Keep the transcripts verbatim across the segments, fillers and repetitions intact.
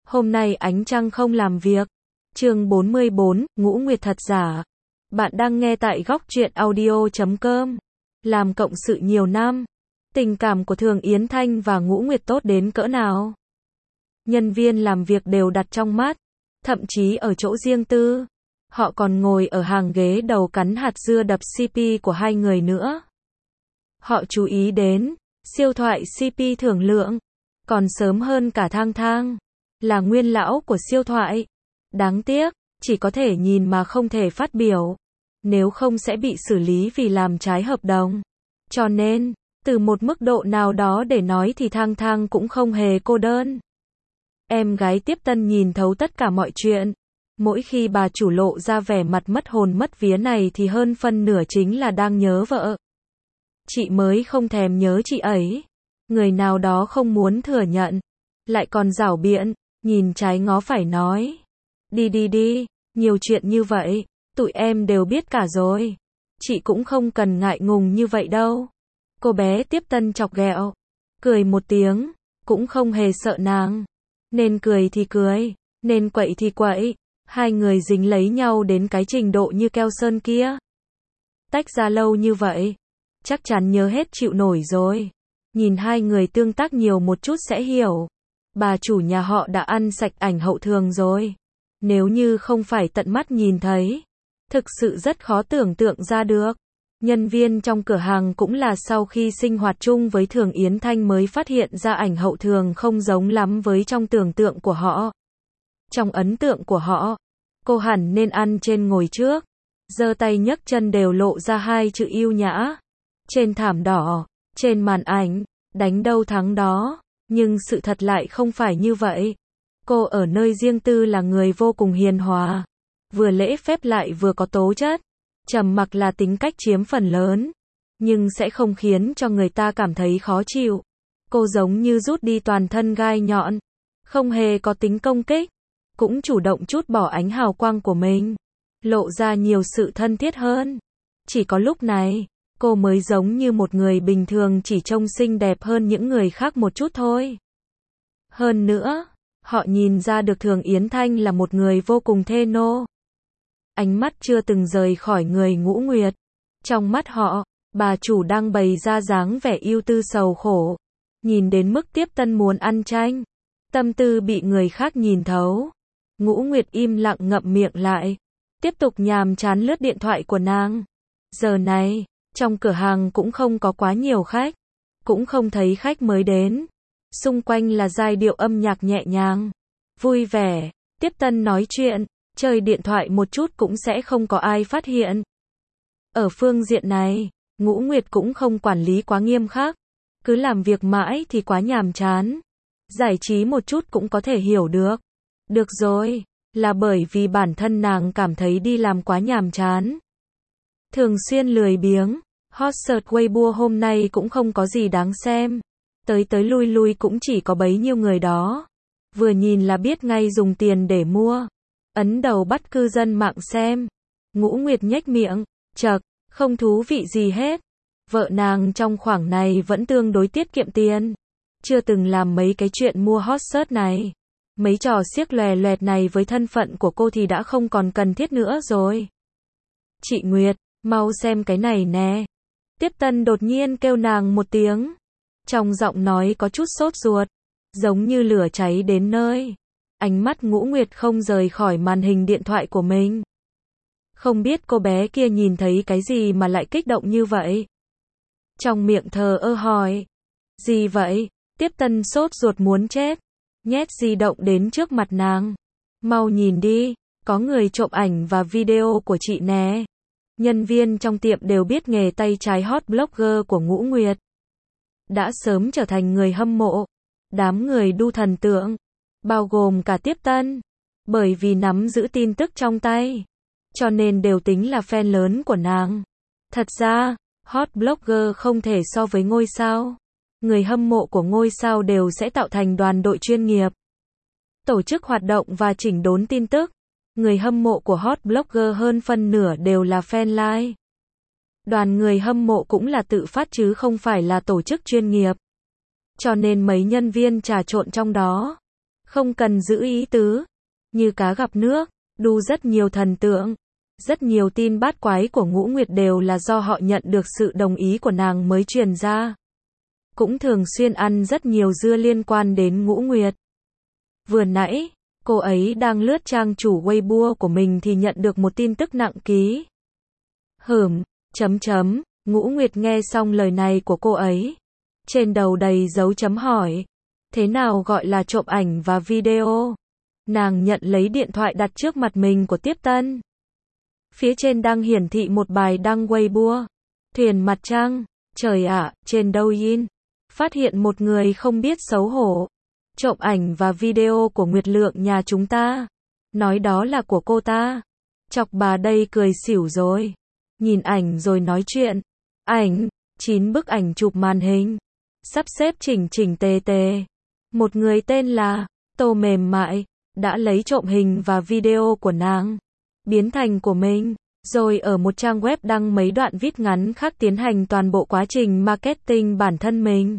Hôm nay ánh trăng không làm việc. Chương bốn mươi bốn, Ngũ Nguyệt thật giả. Bạn đang nghe tại góc truyện audio chấm com. Làm cộng sự nhiều năm, tình cảm của Thường Yến Thanh và Ngũ Nguyệt tốt đến cỡ nào? Nhân viên làm việc đều đặt trong mắt, thậm chí ở chỗ riêng tư. Họ còn ngồi ở hàng ghế đầu cắn hạt dưa đập xê pê của hai người nữa. Họ chú ý đến siêu thoại xê pê Thường Lượng, còn sớm hơn cả Thang Thang, là nguyên lão của siêu thoại. Đáng tiếc, chỉ có thể nhìn mà không thể phát biểu, nếu không sẽ bị xử lý vì làm trái hợp đồng. Cho nên, từ một mức độ nào đó để nói thì Thang Thang cũng không hề cô đơn. Em gái Tiếp Tân nhìn thấu tất cả mọi chuyện. Mỗi khi bà chủ lộ ra vẻ mặt mất hồn mất vía này thì hơn phân nửa chính là đang nhớ vợ. Chị mới không thèm nhớ chị ấy. Người nào đó không muốn thừa nhận, lại còn giảo biện, nhìn trái ngó phải nói. Đi đi đi, nhiều chuyện như vậy, tụi em đều biết cả rồi. Chị cũng không cần ngại ngùng như vậy đâu. Cô bé Tiếp Tân chọc ghẹo, cười một tiếng, cũng không hề sợ nàng. Nên cười thì cười, nên quậy thì quậy. Hai người dính lấy nhau đến cái trình độ như keo sơn kia. Tách ra lâu như vậy, chắc chắn nhớ hết chịu nổi rồi. Nhìn hai người tương tác nhiều một chút sẽ hiểu. Bà chủ nhà họ đã ăn sạch ảnh hậu Thường rồi. Nếu như không phải tận mắt nhìn thấy, thực sự rất khó tưởng tượng ra được. Nhân viên trong cửa hàng cũng là sau khi sinh hoạt chung với Thường Yến Thanh mới phát hiện ra ảnh hậu Thường không giống lắm với trong tưởng tượng của họ. Trong ấn tượng của họ, cô hẳn nên ăn trên ngồi trước, giơ tay nhấc chân đều lộ ra hai chữ yêu nhã. Trên thảm đỏ, trên màn ảnh, đánh đâu thắng đó, nhưng sự thật lại không phải như vậy. Cô ở nơi riêng tư là người vô cùng hiền hòa, vừa lễ phép lại vừa có tố chất. Trầm mặc là tính cách chiếm phần lớn, nhưng sẽ không khiến cho người ta cảm thấy khó chịu. Cô giống như rút đi toàn thân gai nhọn, không hề có tính công kích, cũng chủ động trút bỏ ánh hào quang của mình, lộ ra nhiều sự thân thiết hơn. Chỉ có lúc này, cô mới giống như một người bình thường, chỉ trông xinh đẹp hơn những người khác một chút thôi. Hơn nữa, họ nhìn ra được Thường Yến Thanh là một người vô cùng thê nô. Ánh mắt chưa từng rời khỏi người Ngũ Nguyệt. Trong mắt họ, bà chủ đang bày ra dáng vẻ ưu tư sầu khổ. Nhìn đến mức Tiếp Tân muốn ăn chanh. Tâm tư bị người khác nhìn thấu. Ngũ Nguyệt im lặng ngậm miệng lại, tiếp tục nhàm chán lướt điện thoại của nàng. Giờ này, trong cửa hàng cũng không có quá nhiều khách, cũng không thấy khách mới đến. Xung quanh là giai điệu âm nhạc nhẹ nhàng, vui vẻ. Tiếp Tân nói chuyện, chơi điện thoại một chút cũng sẽ không có ai phát hiện. Ở phương diện này, Ngũ Nguyệt cũng không quản lý quá nghiêm khắc, cứ làm việc mãi thì quá nhàm chán. Giải trí một chút cũng có thể hiểu được. Được rồi, là bởi vì bản thân nàng cảm thấy đi làm quá nhàm chán. Thường xuyên lười biếng, hot search Weibo hôm nay cũng không có gì đáng xem. Tới tới lui lui cũng chỉ có bấy nhiêu người đó. Vừa nhìn là biết ngay dùng tiền để mua. Ấn đầu bắt cư dân mạng xem. Ngũ Nguyệt nhếch miệng, chậc, không thú vị gì hết. Vợ nàng trong khoảng này vẫn tương đối tiết kiệm tiền. Chưa từng làm mấy cái chuyện mua hot search này. Mấy trò xiếc lòe loẹt này với thân phận của cô thì đã không còn cần thiết nữa rồi. Chị Nguyệt, mau xem cái này nè. Tiếp Tân đột nhiên kêu nàng một tiếng. Trong giọng nói có chút sốt ruột, giống như lửa cháy đến nơi. Ánh mắt Ngũ Nguyệt không rời khỏi màn hình điện thoại của mình. Không biết cô bé kia nhìn thấy cái gì mà lại kích động như vậy. Trong miệng thờ ơ hỏi. Gì vậy? Tiếp Tân sốt ruột muốn chết. Nhét di động đến trước mặt nàng. Mau nhìn đi, có người trộm ảnh và video của chị nè. Nhân viên trong tiệm đều biết nghề tay trái hot blogger của Ngũ Nguyệt. Đã sớm trở thành người hâm mộ. Đám người đu thần tượng, bao gồm cả Tiếp Tân. Bởi vì nắm giữ tin tức trong tay, cho nên đều tính là fan lớn của nàng. Thật ra, hot blogger không thể so với ngôi sao. Người hâm mộ của ngôi sao đều sẽ tạo thành đoàn đội chuyên nghiệp, tổ chức hoạt động và chỉnh đốn tin tức. Người hâm mộ của hot blogger hơn phân nửa đều là fan like. Đoàn người hâm mộ cũng là tự phát chứ không phải là tổ chức chuyên nghiệp. Cho nên mấy nhân viên trà trộn trong đó Không cần giữ ý tứ. Như cá gặp nước, đu rất nhiều thần tượng. Rất nhiều tin bát quái của Ngũ Nguyệt đều là do họ nhận được sự đồng ý của nàng mới truyền ra. Cũng thường xuyên ăn rất nhiều dưa liên quan đến Ngũ Nguyệt. Vừa nãy, cô ấy đang lướt trang chủ Weibo của mình thì nhận được một tin tức nặng ký. Hửm, chấm chấm, Ngũ Nguyệt nghe xong lời này của cô ấy. Trên đầu đầy dấu chấm hỏi. Thế nào gọi là trộm ảnh và video? Nàng nhận lấy điện thoại đặt trước mặt mình của Tiếp Tân. Phía trên đang hiển thị một bài đăng Weibo. Thuyền mặt trăng, trời ạ, trên Douyin. Phát hiện một người không biết xấu hổ. Trộm ảnh và video của Nguyệt Lượng nhà chúng ta. Nói đó là của cô ta. Chọc bà đây cười xỉu rồi. Nhìn ảnh rồi nói chuyện. Ảnh, chín bức ảnh chụp màn hình. Sắp xếp chỉnh chỉnh tề tề. Một người tên là Tô Mềm Mại đã lấy trộm hình và video của nàng, biến thành của mình, rồi ở một trang web đăng mấy đoạn viết ngắn khác tiến hành toàn bộ quá trình marketing bản thân mình.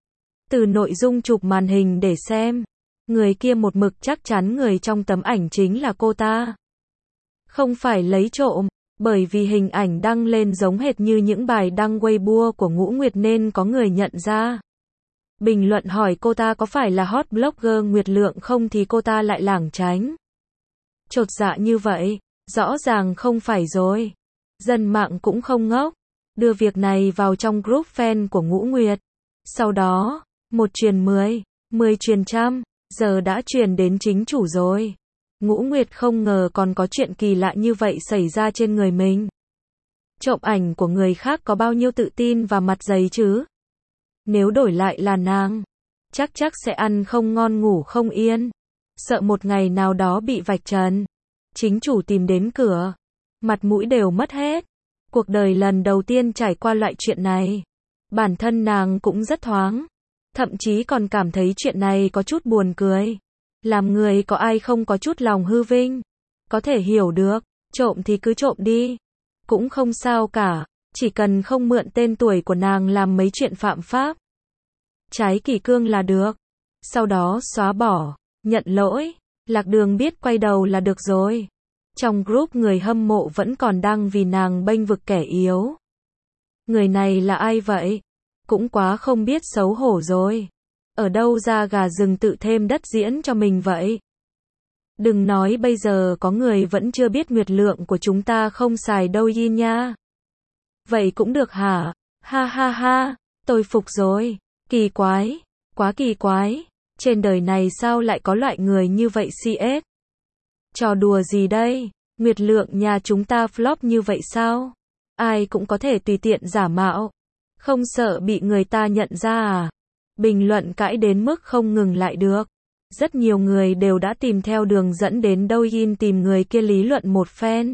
Từ nội dung chụp màn hình để xem, người kia một mực chắc chắn người trong tấm ảnh chính là cô ta. Không phải lấy trộm, bởi vì hình ảnh đăng lên giống hệt như những bài đăng Weibo của Ngũ Nguyệt nên có người nhận ra. Bình luận hỏi cô ta có phải là hot blogger Nguyệt Lượng không thì cô ta lại lảng tránh. Chột dạ như vậy, rõ ràng không phải rồi. Dân mạng cũng không ngốc, đưa việc này vào trong group fan của Ngũ Nguyệt. Sau đó, một truyền mười, mười truyền trăm, giờ đã truyền đến chính chủ rồi. Ngũ Nguyệt không ngờ còn có chuyện kỳ lạ như vậy xảy ra trên người mình. Trộm ảnh của người khác có bao nhiêu tự tin và mặt dày chứ? Nếu đổi lại là nàng, chắc chắc sẽ ăn không ngon ngủ không yên. Sợ một ngày nào đó bị vạch trần. Chính chủ tìm đến cửa. Mặt mũi đều mất hết. Cuộc đời lần đầu tiên trải qua loại chuyện này. Bản thân nàng cũng rất thoáng. Thậm chí còn cảm thấy chuyện này có chút buồn cười. Làm người có ai không có chút lòng hư vinh. Có thể hiểu được, trộm thì cứ trộm đi. Cũng không sao cả. Chỉ cần không mượn tên tuổi của nàng làm mấy chuyện phạm pháp. Trái kỷ cương là được. Sau đó xóa bỏ, nhận lỗi, lạc đường biết quay đầu là được rồi. Trong group người hâm mộ vẫn còn đăng vì nàng bênh vực kẻ yếu. Người này là ai vậy? Cũng quá không biết xấu hổ rồi. Ở đâu ra gà rừng tự thêm đất diễn cho mình vậy? Đừng nói bây giờ có người vẫn chưa biết Nguyệt Lượng của chúng ta không xài Douyin nha. Vậy cũng được hả? Ha ha ha, tôi phục rồi. Kỳ quái, quá kỳ quái. Trên đời này sao lại có loại người như vậy xê ét? Trò đùa gì đây? Nguyệt Lượng nhà chúng ta flop như vậy sao? Ai cũng có thể tùy tiện giả mạo. Không sợ bị người ta nhận ra à? Bình luận cãi đến mức không ngừng lại được. Rất nhiều người đều đã tìm theo đường dẫn đến Douyin tìm người kia lý luận một phen.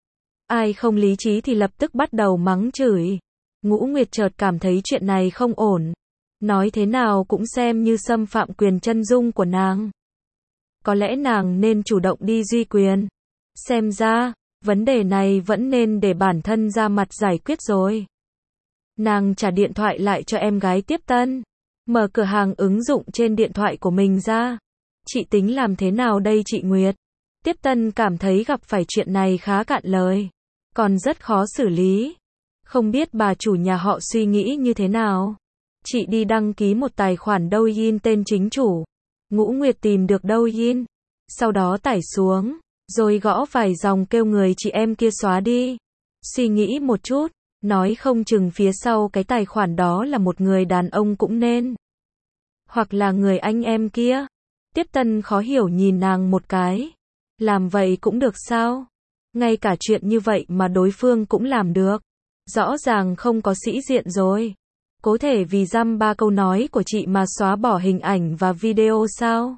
Ai không lý trí thì lập tức bắt đầu mắng chửi. Ngũ Nguyệt chợt cảm thấy chuyện này không ổn. Nói thế nào cũng xem như xâm phạm quyền chân dung của nàng. Có lẽ nàng nên chủ động đi duy quyền. Xem ra, vấn đề này vẫn nên để bản thân ra mặt giải quyết rồi. Nàng trả điện thoại lại cho em gái Tiếp Tân. Mở cửa hàng ứng dụng trên điện thoại của mình ra. Chị tính làm thế nào đây chị Nguyệt? Tiếp Tân cảm thấy gặp phải chuyện này khá cạn lời. Còn rất khó xử lý. Không biết bà chủ nhà họ suy nghĩ như thế nào? Chị đi đăng ký một tài khoản Douyin tên chính chủ. Ngũ Nguyệt tìm được Douyin. Sau đó tải xuống. Rồi gõ vài dòng kêu người chị em kia xóa đi. Suy nghĩ một chút. Nói không chừng phía sau cái tài khoản đó là một người đàn ông cũng nên. Hoặc là người anh em kia. Tiếp Tân khó hiểu nhìn nàng một cái. Làm vậy cũng được sao? Ngay cả chuyện như vậy mà đối phương cũng làm được. Rõ ràng không có sĩ diện rồi. Có thể vì dăm ba câu nói của chị mà xóa bỏ hình ảnh và video sao?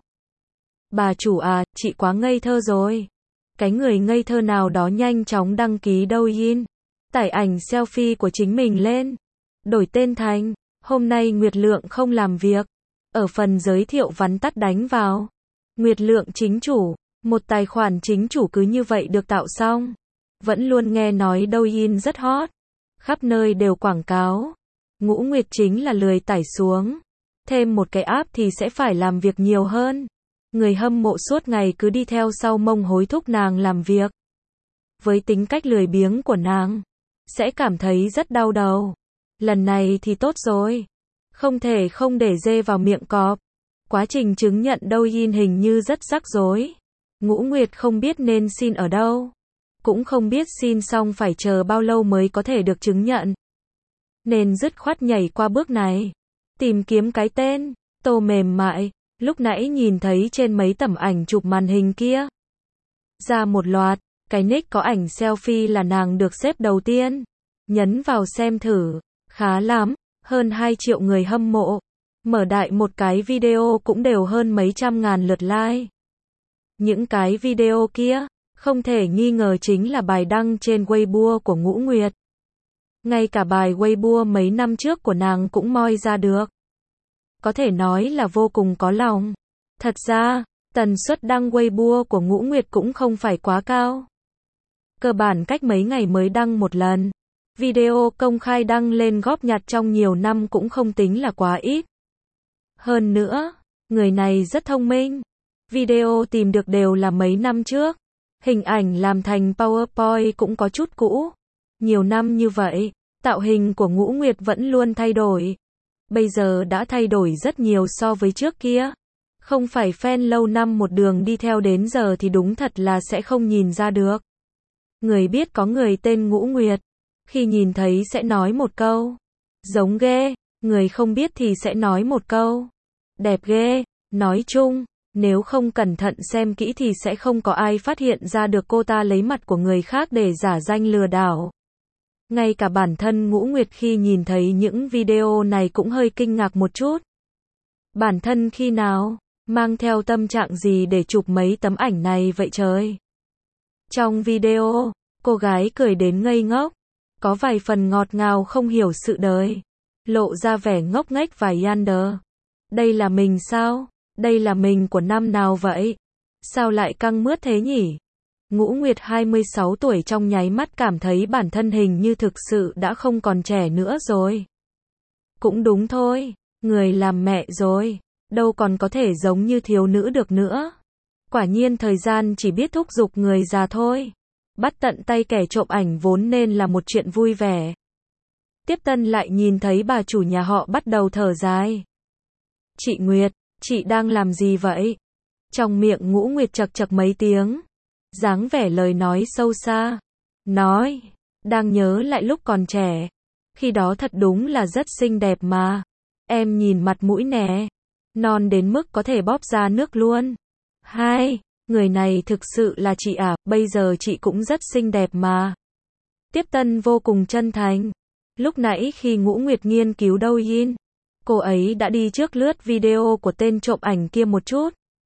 Bà chủ à, chị quá ngây thơ rồi. Cái người ngây thơ nào đó nhanh chóng đăng ký Douyin. Tải ảnh selfie của chính mình lên. Đổi tên thành, hôm nay Nguyệt Lượng không làm việc. Ở phần giới thiệu vắn tắt đánh vào. Nguyệt Lượng chính chủ. Một tài khoản chính chủ cứ như vậy được tạo xong. Vẫn luôn nghe nói Douyin rất hot. Khắp nơi đều quảng cáo. Ngũ Nguyệt chính là lười tải xuống. Thêm một cái app thì sẽ phải làm việc nhiều hơn. Người hâm mộ suốt ngày cứ đi theo sau mông hối thúc nàng làm việc. Với tính cách lười biếng của nàng, sẽ cảm thấy rất đau đầu. Lần này thì tốt rồi. Không thể không để dê vào miệng cọp. Quá trình chứng nhận Douyin hình như rất rắc rối. Ngũ Nguyệt không biết nên xin ở đâu. Cũng không biết xin xong phải chờ bao lâu mới có thể được chứng nhận. Nên dứt khoát nhảy qua bước này. Tìm kiếm cái tên, Tô mềm mại, lúc nãy nhìn thấy trên mấy tấm ảnh chụp màn hình kia. Ra một loạt, cái nick có ảnh selfie là nàng được xếp đầu tiên. Nhấn vào xem thử, khá lắm, hơn hai triệu người hâm mộ. Mở đại một cái video cũng đều hơn mấy trăm ngàn lượt like. Những cái video kia, không thể nghi ngờ chính là bài đăng trên Weibo của Ngũ Nguyệt. Ngay cả bài Weibo mấy năm trước của nàng cũng moi ra được. Có thể nói là vô cùng có lòng. Thật ra, tần suất đăng Weibo của Ngũ Nguyệt cũng không phải quá cao. Cơ bản cách mấy ngày mới đăng một lần. Video công khai đăng lên góp nhặt trong nhiều năm cũng không tính là quá ít. Hơn nữa, người này rất thông minh. Video tìm được đều là mấy năm trước. Hình ảnh làm thành PowerPoint cũng có chút cũ. Nhiều năm như vậy, tạo hình của Ngũ Nguyệt vẫn luôn thay đổi. Bây giờ đã thay đổi rất nhiều so với trước kia. Không phải fan lâu năm một đường đi theo đến giờ thì đúng thật là sẽ không nhìn ra được. Người biết có người tên Ngũ Nguyệt, khi nhìn thấy sẽ nói một câu, giống ghê, người không biết thì sẽ nói một câu, đẹp ghê. Nói chung, nếu không cẩn thận xem kỹ thì sẽ không có ai phát hiện ra được cô ta lấy mặt của người khác để giả danh lừa đảo. Ngay cả bản thân Ngũ Nguyệt khi nhìn thấy những video này cũng hơi kinh ngạc một chút. Bản thân khi nào, mang theo tâm trạng gì để chụp mấy tấm ảnh này vậy trời? Trong video, cô gái cười đến ngây ngốc, có vài phần ngọt ngào không hiểu sự đời, lộ ra vẻ ngốc nghếch và yander. Đây là mình sao? Đây là mình của năm nào vậy? Sao lại căng mướt thế nhỉ? Ngũ Nguyệt hai mươi sáu tuổi trong nháy mắt cảm thấy bản thân hình như thực sự đã không còn trẻ nữa rồi. Cũng đúng thôi, người làm mẹ rồi, đâu còn có thể giống như thiếu nữ được nữa. Quả nhiên thời gian chỉ biết thúc giục người già thôi. Bắt tận tay kẻ trộm ảnh vốn nên là một chuyện vui vẻ. Tiếp tân lại nhìn thấy bà chủ nhà họ bắt đầu thở dài. Chị Nguyệt, chị đang làm gì vậy? Trong miệng Ngũ Nguyệt chật chật mấy tiếng. Dáng vẻ lời nói sâu xa. Nói, đang nhớ lại lúc còn trẻ. Khi đó thật đúng là rất xinh đẹp mà. Em nhìn mặt mũi nè. Non đến mức có thể bóp ra nước luôn. Hai, người này thực sự là chị à, bây giờ chị cũng rất xinh đẹp mà. Tiếp tân vô cùng chân thành. Lúc nãy khi Ngũ Nguyệt nghiên cứu Douyin, cô ấy đã đi trước lướt video của tên trộm ảnh kia một chút.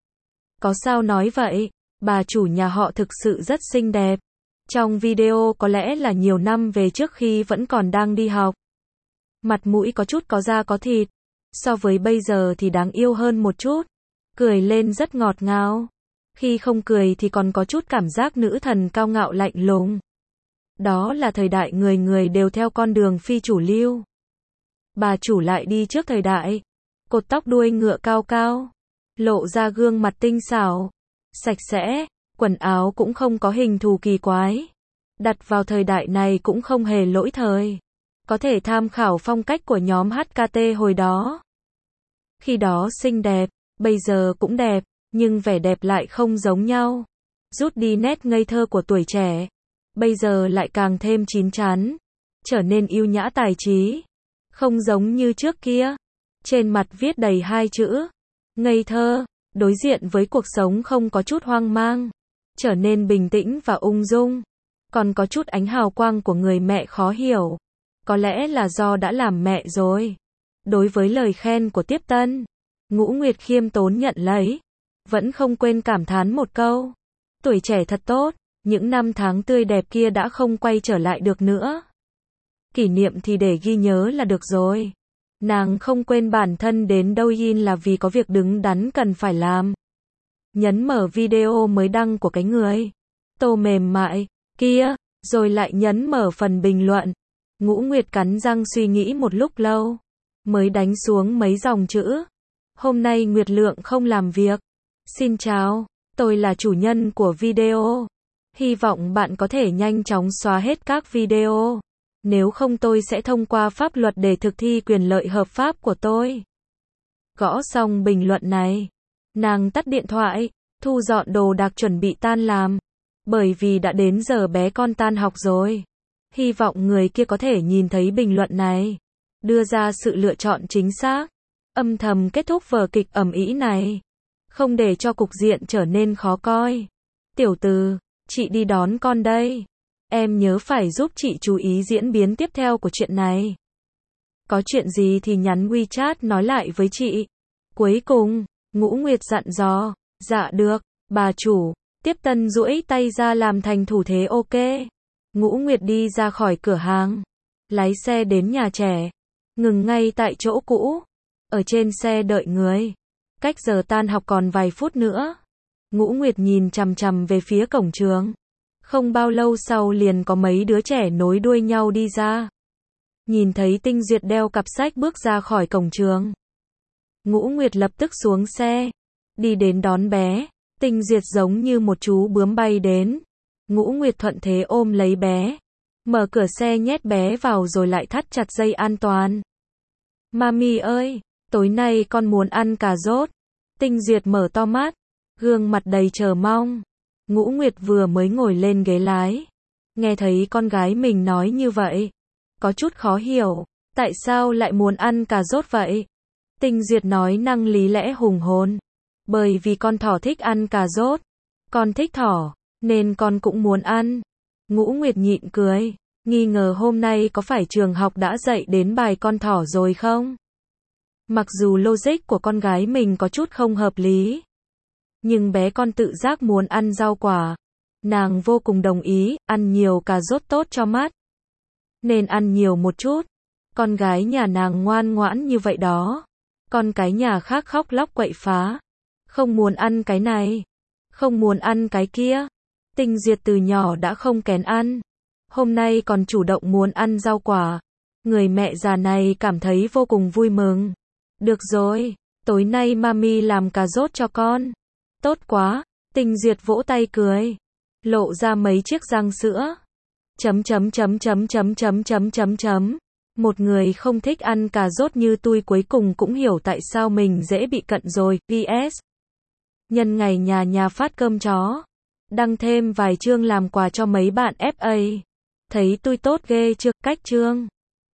Có sao nói vậy, bà chủ nhà họ thực sự rất xinh đẹp. Trong video có lẽ là nhiều năm về trước khi vẫn còn đang đi học. Mặt mũi có chút có da có thịt. So với bây giờ thì đáng yêu hơn một chút. Cười lên rất ngọt ngào. Khi không cười thì còn có chút cảm giác nữ thần cao ngạo lạnh lùng. Đó là thời đại người người đều theo con đường phi chủ lưu. Bà chủ lại đi trước thời đại. Cột tóc đuôi ngựa cao cao. Lộ ra gương mặt tinh xảo. Sạch sẽ. Quần áo cũng không có hình thù kỳ quái. Đặt vào thời đại này cũng không hề lỗi thời. Có thể tham khảo phong cách của nhóm hát ca tê hồi đó. Khi đó xinh đẹp, bây giờ cũng đẹp, nhưng vẻ đẹp lại không giống nhau. Rút đi nét ngây thơ của tuổi trẻ. Bây giờ lại càng thêm chín chắn. Trở nên yêu nhã tài trí. Không giống như trước kia. Trên mặt viết đầy hai chữ. Ngây thơ. Đối diện với cuộc sống không có chút hoang mang. Trở nên bình tĩnh và ung dung. Còn có chút ánh hào quang của người mẹ khó hiểu. Có lẽ là do đã làm mẹ rồi. Đối với lời khen của tiếp tân, Ngũ Nguyệt khiêm tốn nhận lấy. Vẫn không quên cảm thán một câu. Tuổi trẻ thật tốt, những năm tháng tươi đẹp kia đã không quay trở lại được nữa. Kỷ niệm thì để ghi nhớ là được rồi. Nàng không quên bản thân đến Douyin là vì có việc đứng đắn cần phải làm. Nhấn mở video mới đăng của cái người Tô mềm mại kia, rồi lại nhấn mở phần bình luận. Ngũ Nguyệt cắn răng suy nghĩ một lúc lâu, mới đánh xuống mấy dòng chữ. Hôm nay Nguyệt Lượng không làm việc. Xin chào, tôi là chủ nhân của video. Hy vọng bạn có thể nhanh chóng xóa hết các video. Nếu không tôi sẽ thông qua pháp luật để thực thi quyền lợi hợp pháp của tôi. Gõ xong bình luận này, nàng tắt điện thoại, thu dọn đồ đạc chuẩn bị tan làm. Bởi vì đã đến giờ bé con tan học rồi. Hy vọng người kia có thể nhìn thấy bình luận này, đưa ra sự lựa chọn chính xác, âm thầm kết thúc vở kịch ầm ĩ này, không để cho cục diện trở nên khó coi. Tiểu Từ, chị đi đón con đây. Em nhớ phải giúp chị chú ý diễn biến tiếp theo của chuyện này. Có chuyện gì thì nhắn WeChat nói lại với chị. Cuối cùng, Ngũ Nguyệt dặn dò, dạ được, bà chủ. Tiếp Tân duỗi tay ra làm thành thủ thế ok. Ngũ Nguyệt đi ra khỏi cửa hàng, lái xe đến nhà trẻ, ngừng ngay tại chỗ cũ, ở trên xe đợi người. Cách giờ tan học còn vài phút nữa. Ngũ Nguyệt nhìn chằm chằm về phía cổng trường. Không bao lâu sau liền có mấy đứa trẻ nối đuôi nhau đi ra. Nhìn thấy Tinh Duyệt đeo cặp sách bước ra khỏi cổng trường. Ngũ Nguyệt lập tức xuống xe, đi đến đón bé. Tinh Duyệt giống như một chú bướm bay đến. Ngũ Nguyệt thuận thế ôm lấy bé, mở cửa xe nhét bé vào rồi lại thắt chặt dây an toàn. Mami ơi, tối nay con muốn ăn cà rốt. Tinh Duyệt mở to mắt, gương mặt đầy chờ mong. Ngũ Nguyệt vừa mới ngồi lên ghế lái, nghe thấy con gái mình nói như vậy, có chút khó hiểu, tại sao lại muốn ăn cà rốt vậy? Tinh Duyệt nói năng lý lẽ hùng hồn, bởi vì con thỏ thích ăn cà rốt, con thích thỏ, nên con cũng muốn ăn. Ngũ Nguyệt nhịn cười, nghi ngờ hôm nay có phải trường học đã dạy đến bài con thỏ rồi không? Mặc dù logic của con gái mình có chút không hợp lý, nhưng bé con tự giác muốn ăn rau quả. Nàng vô cùng đồng ý, ăn nhiều cà rốt tốt cho mắt. Nên ăn nhiều một chút. Con gái nhà nàng ngoan ngoãn như vậy đó. Con cái nhà khác khóc lóc quậy phá. Không muốn ăn cái này. Không muốn ăn cái kia. Tinh Duyệt từ nhỏ đã không kén ăn. Hôm nay còn chủ động muốn ăn rau quả. Người mẹ già này cảm thấy vô cùng vui mừng. Được rồi, tối nay mami làm cà rốt cho con. Tốt quá, Tinh Duyệt vỗ tay cười, lộ ra mấy chiếc răng sữa. Chấm chấm chấm chấm chấm chấm chấm chấm chấm. Một người không thích ăn cà rốt như tôi cuối cùng cũng hiểu tại sao mình dễ bị cận rồi. pê ét Nhân ngày nhà nhà phát cơm chó, đăng thêm vài chương làm quà cho mấy bạn ép a. Thấy tôi tốt ghê chưa? Cách chương